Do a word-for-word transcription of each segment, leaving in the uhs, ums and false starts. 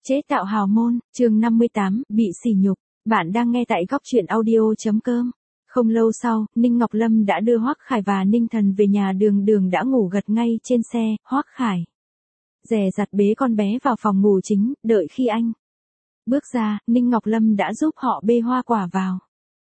Chế tạo hào môn, chương năm mươi tám, bị sỉ nhục. Bạn đang nghe tại góc truyện audio.com. Không lâu sau, Ninh Ngọc Lâm đã đưa Hoắc Khải và Ninh Thần về nhà. Đường Đường đã ngủ gật ngay trên xe. Hoắc Khải dè dặt bế con bé vào phòng ngủ chính, đợi khi anh bước ra, Ninh Ngọc Lâm đã giúp họ bê hoa quả vào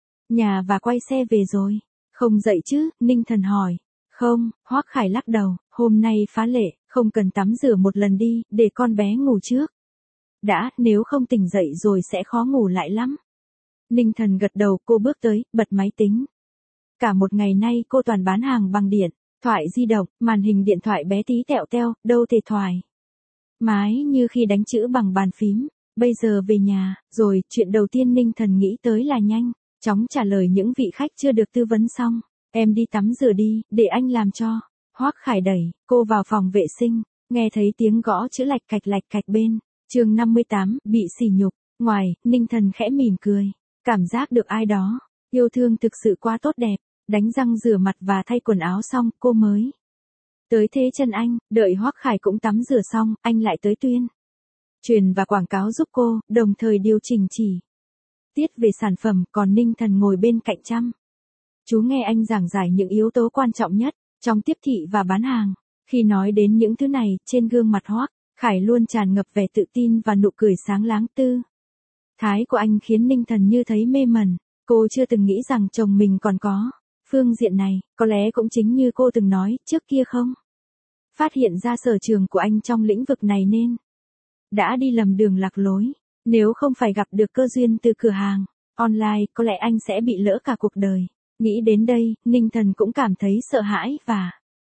nhà và quay xe về rồi. Không dậy chứ? Ninh Thần hỏi. Không, Hoắc Khải lắc đầu, hôm nay phá lệ, không cần tắm rửa một lần đi, để con bé ngủ trước đã, nếu không tỉnh dậy rồi sẽ khó ngủ lại lắm. Ninh Thần gật đầu. Cô bước tới, bật máy tính. Cả một ngày nay cô toàn bán hàng bằng điện thoại di động, màn hình điện thoại bé tí tẹo teo, đâu thể thoải mái như khi đánh chữ bằng bàn phím. Bây giờ về nhà, rồi, chuyện đầu tiên Ninh Thần nghĩ tới là nhanh chóng trả lời những vị khách chưa được tư vấn xong. Em đi tắm rửa đi, để anh làm cho. Hoắc Khải đẩy cô vào phòng vệ sinh, nghe thấy tiếng gõ chữ lạch cạch lạch cạch bên. Chương năm mươi tám, bị sỉ nhục. Ngoài, Ninh Thần khẽ mỉm cười, cảm giác được ai đó yêu thương thực sự quá tốt đẹp. Đánh răng rửa mặt và thay quần áo xong, cô mới tới thế chân anh. Đợi Hoắc Khải cũng tắm rửa xong, anh lại tới tuyên truyền và quảng cáo giúp cô, đồng thời điều chỉnh chỉ tiết về sản phẩm. Còn Ninh Thần ngồi bên cạnh chăm chú nghe anh giảng giải những yếu tố quan trọng nhất trong tiếp thị và bán hàng. Khi nói đến những thứ này, trên gương mặt Hoắc Khải luôn tràn ngập vẻ tự tin và nụ cười sáng láng. Tư thái của anh khiến Ninh Thần như thấy mê mẩn. Cô chưa từng nghĩ rằng chồng mình còn có phương diện này. Có lẽ cũng chính như cô từng nói trước kia, không phát hiện ra sở trường của anh trong lĩnh vực này nên đã đi lầm đường lạc lối. Nếu không phải gặp được cơ duyên từ cửa hàng online, có lẽ anh sẽ bị lỡ cả cuộc đời. Nghĩ đến đây, Ninh Thần cũng cảm thấy sợ hãi và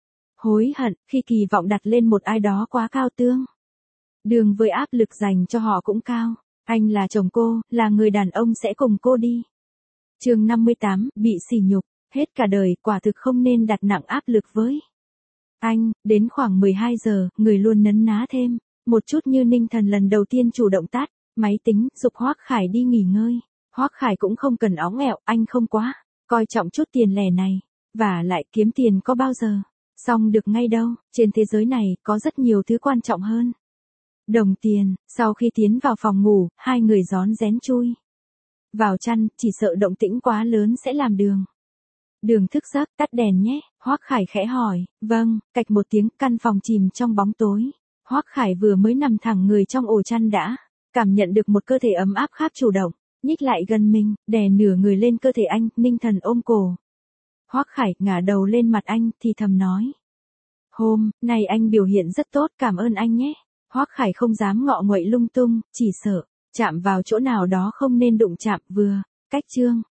hối hận khi kỳ vọng đặt lên một ai đó quá cao. Tương đương với áp lực dành cho họ cũng cao. Anh là chồng cô, là người đàn ông sẽ cùng cô đi. Chương năm mươi tám, bị sỉ nhục. Hết cả đời, quả thực không nên đặt nặng áp lực với anh. Đến khoảng mười hai giờ, người luôn nấn ná thêm một chút như Ninh Thần lần đầu tiên chủ động tắt máy tính, giục Hoắc Khải đi nghỉ ngơi. Hoắc Khải cũng không cần óng ẹo, anh không quá coi trọng chút tiền lẻ này. Và lại kiếm tiền có bao giờ xong được ngay đâu. Trên thế giới này, có rất nhiều thứ quan trọng hơn đồng tiền. Sau khi tiến vào phòng ngủ, hai người rón rén chui vào chăn, chỉ sợ động tĩnh quá lớn sẽ làm đường đường thức giấc. Tắt đèn nhé, Hoắc Khải khẽ hỏi. Vâng. Cạch một tiếng, căn phòng chìm trong bóng tối. Hoắc Khải vừa mới nằm thẳng người trong ổ chăn đã cảm nhận được một cơ thể ấm áp khác chủ động nhích lại gần mình, đè nửa người lên cơ thể anh. Ninh Thần ôm cổ Hoắc Khải, ngả đầu lên mặt anh, thì thầm nói. Hôm nay anh biểu hiện rất tốt, cảm ơn anh nhé. Hoắc Khải không dám ngọ nguậy lung tung, chỉ sợ chạm vào chỗ nào đó không nên đụng chạm. Vừa cách chương